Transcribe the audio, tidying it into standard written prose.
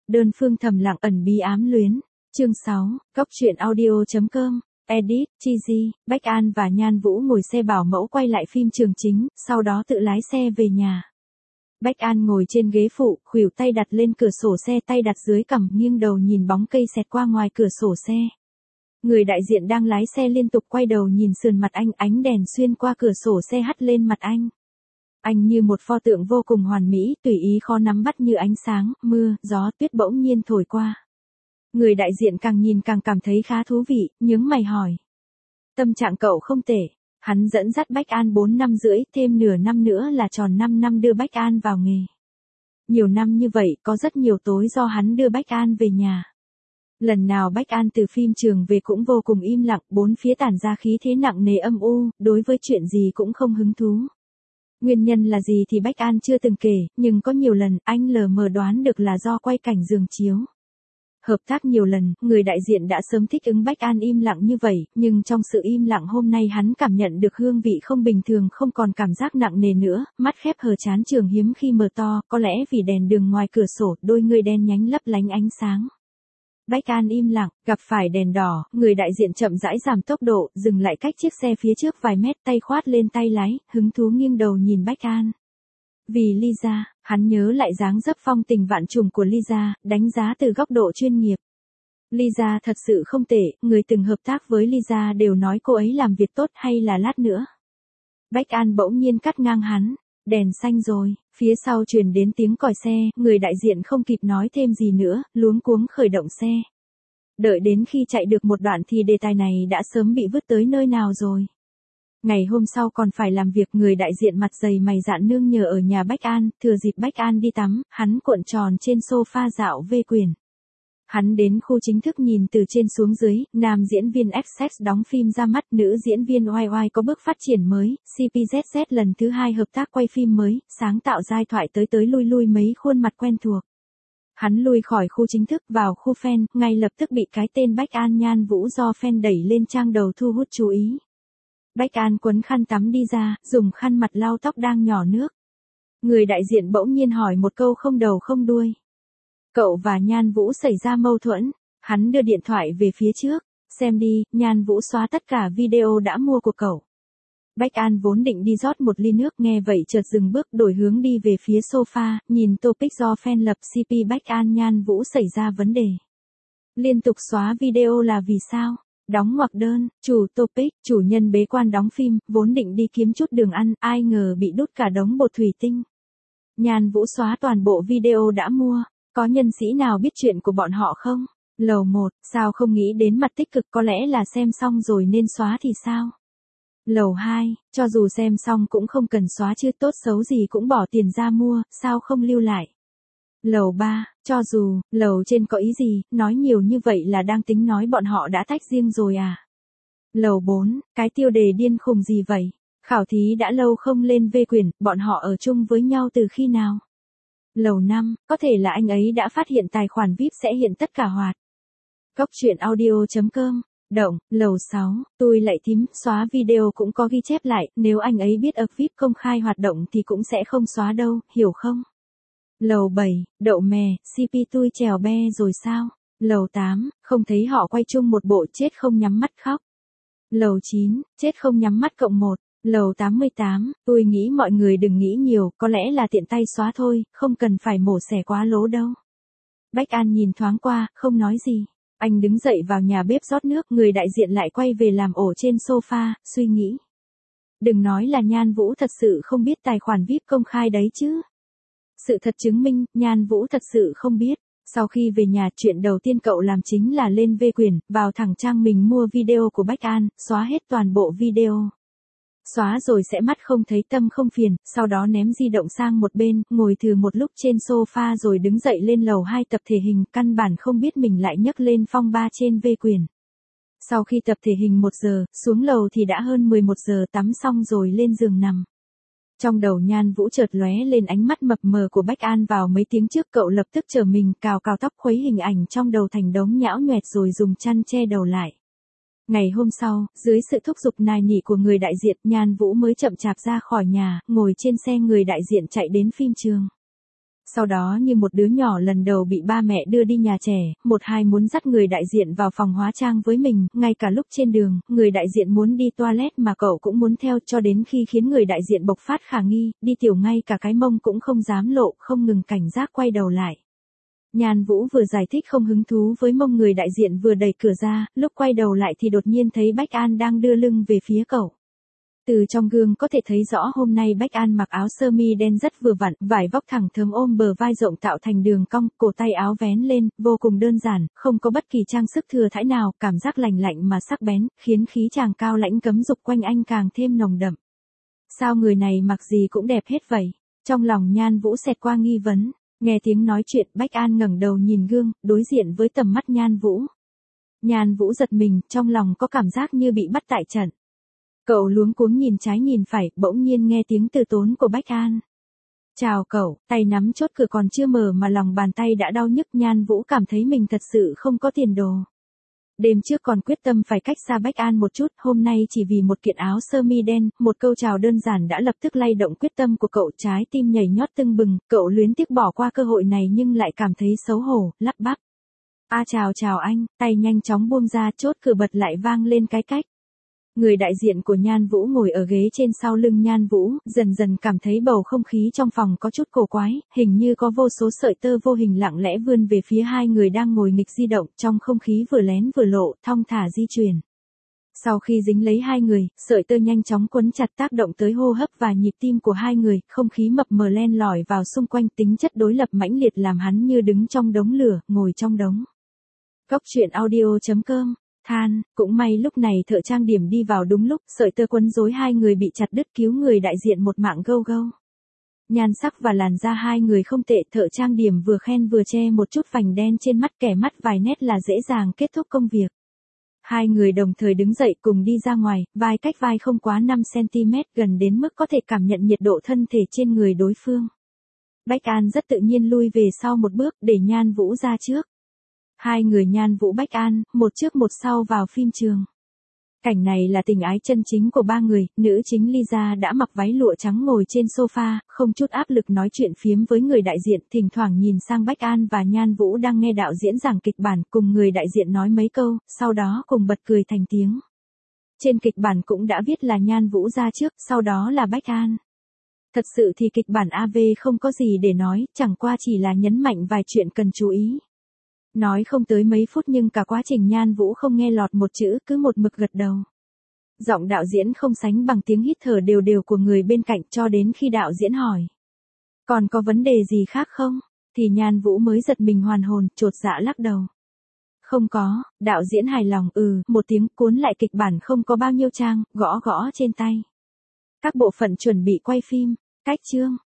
đơn phương thầm lặng ẩn bí ám luyến. Chương 6, Cóc truyện audio.com. Edit, Chizy, Bách An và Nhan Vũ ngồi xe bảo mẫu quay lại phim trường chính, sau đó tự lái xe về nhà. Bách An ngồi trên ghế phụ, khuỷu tay đặt lên cửa sổ xe, tay đặt dưới cằm, nghiêng đầu nhìn bóng cây xẹt qua ngoài cửa sổ xe. Người đại diện đang lái xe liên tục quay đầu nhìn sườn mặt anh, ánh đèn xuyên qua cửa sổ xe hắt lên mặt anh. Anh như một pho tượng vô cùng hoàn mỹ, tùy ý khó nắm bắt như ánh sáng, mưa, gió, tuyết bỗng nhiên thổi qua. Người đại diện càng nhìn càng cảm thấy khá thú vị, nhướng mày hỏi. Tâm trạng cậu không tệ. Hắn dẫn dắt Bách An 4 năm rưỡi, thêm nửa năm nữa là tròn 5 năm đưa Bách An vào nghề. Nhiều năm như vậy, có rất nhiều tối do hắn đưa Bách An về nhà. Lần nào Bách An từ phim trường về cũng vô cùng im lặng, bốn phía tản ra khí thế nặng nề âm u, đối với chuyện gì cũng không hứng thú. Nguyên nhân là gì thì Bách An chưa từng kể, nhưng có nhiều lần anh lờ mờ đoán được là do quay cảnh giường chiếu. Hợp tác nhiều lần, người đại diện đã sớm thích ứng Bách An im lặng như vậy, nhưng trong sự im lặng hôm nay hắn cảm nhận được hương vị không bình thường, không còn cảm giác nặng nề nữa, mắt khép hờ trán trường hiếm khi mở to, có lẽ vì đèn đường ngoài cửa sổ, đôi người đen nhánh lấp lánh ánh sáng. Bách An im lặng, gặp phải đèn đỏ, người đại diện chậm rãi giảm tốc độ, dừng lại cách chiếc xe phía trước vài mét, tay khoát lên tay lái, hứng thú nghiêng đầu nhìn Bách An. Vì Lisa, hắn nhớ lại dáng dấp phong tình vạn trùng của Lisa, đánh giá từ góc độ chuyên nghiệp. Lisa thật sự không tệ, người từng hợp tác với Lisa đều nói cô ấy làm việc tốt, hay là lát nữa. Bách An bỗng nhiên cắt ngang hắn, đèn xanh rồi, phía sau truyền đến tiếng còi xe, người đại diện không kịp nói thêm gì nữa, luống cuống khởi động xe. Đợi đến khi chạy được một đoạn thì đề tài này đã sớm bị vứt tới nơi nào rồi. Ngày hôm sau còn phải làm việc, người đại diện mặt dày mày dạn nương nhờ ở nhà Bách An, thừa dịp Bách An đi tắm, hắn cuộn tròn trên sofa dạo vê quyển. Hắn đến khu chính thức nhìn từ trên xuống dưới, nam diễn viên XX đóng phim ra mắt, nữ diễn viên YY có bước phát triển mới, CPZZ lần thứ 2 hợp tác quay phim mới, sáng tạo giai thoại tới tới lui lui mấy khuôn mặt quen thuộc. Hắn lui khỏi khu chính thức vào khu fan, ngay lập tức bị cái tên Bách An Nhan Vũ do fan đẩy lên trang đầu thu hút chú ý. Bách An quấn khăn tắm đi ra, dùng khăn mặt lau tóc đang nhỏ nước. Người đại diện bỗng nhiên hỏi một câu không đầu không đuôi. Cậu và Nhan Vũ xảy ra mâu thuẫn, hắn đưa điện thoại về phía trước, xem đi, Nhan Vũ xóa tất cả video đã mua của cậu. Bách An vốn định đi rót một ly nước, nghe vậy chợt dừng bước, đổi hướng đi về phía sofa, nhìn topic do fan lập CP Bách An Nhan Vũ xảy ra vấn đề. Liên tục xóa video là vì sao? Đóng ngoặc đơn, chủ topic, chủ nhân bế quan đóng phim, vốn định đi kiếm chút đường ăn, ai ngờ bị đút cả đống bột thủy tinh. Nhan Vũ xóa toàn bộ video đã mua, có nhân sĩ nào biết chuyện của bọn họ không? Lầu 1, sao không nghĩ đến mặt tích cực, có lẽ là xem xong rồi nên xóa thì sao? Lầu 2, cho dù xem xong cũng không cần xóa chứ, tốt xấu gì cũng bỏ tiền ra mua, sao không lưu lại? Lầu 3, cho dù, lầu trên có ý gì, nói nhiều như vậy là đang tính nói bọn họ đã tách riêng rồi à? Lầu 4, cái tiêu đề điên khùng gì vậy? Khảo thí đã lâu không lên vê quyển, bọn họ ở chung với nhau từ khi nào? Lầu 5, có thể là anh ấy đã phát hiện tài khoản VIP sẽ hiện tất cả hoạt. Cóc truyện audio.com. Động, lầu 6, tôi lại thím, xóa video cũng có ghi chép lại, nếu anh ấy biết ập VIP công khai hoạt động thì cũng sẽ không xóa đâu, hiểu không? Lầu 7, đậu mè, CP tôi trèo be rồi sao? Lầu 8, không thấy họ quay chung một bộ, chết không nhắm mắt khóc. Lầu 9, chết không nhắm mắt cộng 1. Lầu 88, tôi nghĩ mọi người đừng nghĩ nhiều, có lẽ là tiện tay xóa thôi, không cần phải mổ xẻ quá lố đâu. Bách An nhìn thoáng qua, không nói gì. Anh đứng dậy vào nhà bếp rót nước, người đại diện lại quay về làm ổ trên sofa, suy nghĩ. Đừng nói là Nhan Vũ thật sự không biết tài khoản VIP công khai đấy chứ. Sự thật chứng minh, Nhan Vũ thật sự không biết. Sau khi về nhà, chuyện đầu tiên cậu làm chính là lên vê quyển, vào thẳng trang mình mua video của Bách An, xóa hết toàn bộ video. Xóa rồi sẽ mắt không thấy tâm không phiền, sau đó ném di động sang một bên, ngồi thử một lúc trên sofa rồi đứng dậy lên lầu 2 tập thể hình, căn bản không biết mình lại nhấc lên phong ba trên vê quyển. Sau khi tập thể hình 1 giờ, xuống lầu thì đã hơn 11 giờ, tắm xong rồi lên giường nằm. Trong đầu Nhan Vũ chợt lóe lên ánh mắt mập mờ của Bách An vào mấy tiếng trước, cậu lập tức trở mình, cào cào tóc, khuấy hình ảnh trong đầu thành đống nhão nhoẹt rồi dùng chăn che đầu lại. Ngày hôm sau, dưới sự thúc giục nài nỉ của người đại diện, Nhan Vũ mới chậm chạp ra khỏi nhà, ngồi trên xe người đại diện chạy đến phim trường. Sau đó như một đứa nhỏ lần đầu bị ba mẹ đưa đi nhà trẻ, một hai muốn dắt người đại diện vào phòng hóa trang với mình, ngay cả lúc trên đường, người đại diện muốn đi toilet mà cậu cũng muốn theo cho đến khi khiến người đại diện bộc phát khả nghi, đi tiểu ngay cả cái mông cũng không dám lộ, không ngừng cảnh giác quay đầu lại. Nhan Vũ vừa giải thích không hứng thú với mông người đại diện vừa đẩy cửa ra, lúc quay đầu lại thì đột nhiên thấy Bách An đang đưa lưng về phía cậu. Từ trong gương có thể thấy rõ hôm nay Bách An mặc áo sơ mi đen rất vừa vặn, vải vóc thẳng thớm ôm bờ vai rộng tạo thành đường cong, cổ tay áo vén lên, vô cùng đơn giản, không có bất kỳ trang sức thừa thãi nào, cảm giác lành lạnh mà sắc bén, khiến khí chàng cao lãnh cấm dục quanh anh càng thêm nồng đậm. Sao người này mặc gì cũng đẹp hết vậy? Trong lòng Nhan Vũ xẹt qua nghi vấn, nghe tiếng nói chuyện Bách An ngẩng đầu nhìn gương, đối diện với tầm mắt Nhan Vũ. Nhan Vũ giật mình, trong lòng có cảm giác như bị bắt tại trận. Cậu luống cuống nhìn trái nhìn phải, bỗng nhiên nghe tiếng từ tốn của Bách An. Chào cậu, tay nắm chốt cửa còn chưa mở mà lòng bàn tay đã đau nhức. Nhan Vũ cảm thấy mình thật sự không có tiền đồ. Đêm trước còn quyết tâm phải cách xa Bách An một chút, hôm nay chỉ vì một kiện áo sơ mi đen, một câu chào đơn giản đã lập tức lay động quyết tâm của cậu, trái tim nhảy nhót tưng bừng, cậu luyến tiếc bỏ qua cơ hội này nhưng lại cảm thấy xấu hổ, lắp bắp. Chào anh, tay nhanh chóng buông ra, chốt cửa bật lại vang lên cái cách. Người đại diện của Nhan Vũ ngồi ở ghế trên sau lưng Nhan Vũ, dần dần cảm thấy bầu không khí trong phòng có chút cổ quái, hình như có vô số sợi tơ vô hình lặng lẽ vươn về phía hai người đang ngồi nghịch di động, trong không khí vừa lén vừa lộ, thong thả di chuyển. Sau khi dính lấy hai người, sợi tơ nhanh chóng quấn chặt tác động tới hô hấp và nhịp tim của hai người, không khí mập mờ len lỏi vào xung quanh, tính chất đối lập mãnh liệt làm hắn như đứng trong đống lửa, ngồi trong đống. Góc truyện audio.com Than, cũng may lúc này thợ trang điểm đi vào đúng lúc, sợi tơ quấn rối hai người bị chặt đứt, cứu người đại diện một mạng gâu gâu. Nhan sắc và làn da hai người không tệ, thợ trang điểm vừa khen vừa che một chút vành đen trên mắt, kẻ mắt vài nét là dễ dàng kết thúc công việc. Hai người đồng thời đứng dậy cùng đi ra ngoài, vai cách vai không quá 5 cm, gần đến mức có thể cảm nhận nhiệt độ thân thể trên người đối phương. Bách An rất tự nhiên lui về sau một bước để Nhan Vũ ra trước. Hai người Nhan Vũ Bách An, một trước một sau vào phim trường. Cảnh này là tình ái chân chính của ba người, nữ chính Lisa đã mặc váy lụa trắng ngồi trên sofa, không chút áp lực nói chuyện phiếm với người đại diện, thỉnh thoảng nhìn sang Bách An và Nhan Vũ đang nghe đạo diễn giảng kịch bản, cùng người đại diện nói mấy câu, sau đó cùng bật cười thành tiếng. Trên kịch bản cũng đã viết là Nhan Vũ ra trước, sau đó là Bách An. Thật sự thì kịch bản AV không có gì để nói, chẳng qua chỉ là nhấn mạnh vài chuyện cần chú ý. Nói không tới mấy phút nhưng cả quá trình Nhan Vũ không nghe lọt một chữ, cứ một mực gật đầu. Giọng đạo diễn không sánh bằng tiếng hít thở đều đều của người bên cạnh, cho đến khi đạo diễn hỏi. Còn có vấn đề gì khác không? Thì Nhan Vũ mới giật mình hoàn hồn, chột dạ lắc đầu. Không có, đạo diễn hài lòng, một tiếng, cuốn lại kịch bản không có bao nhiêu trang, gõ gõ trên tay. Các bộ phận chuẩn bị quay phim, cách chương.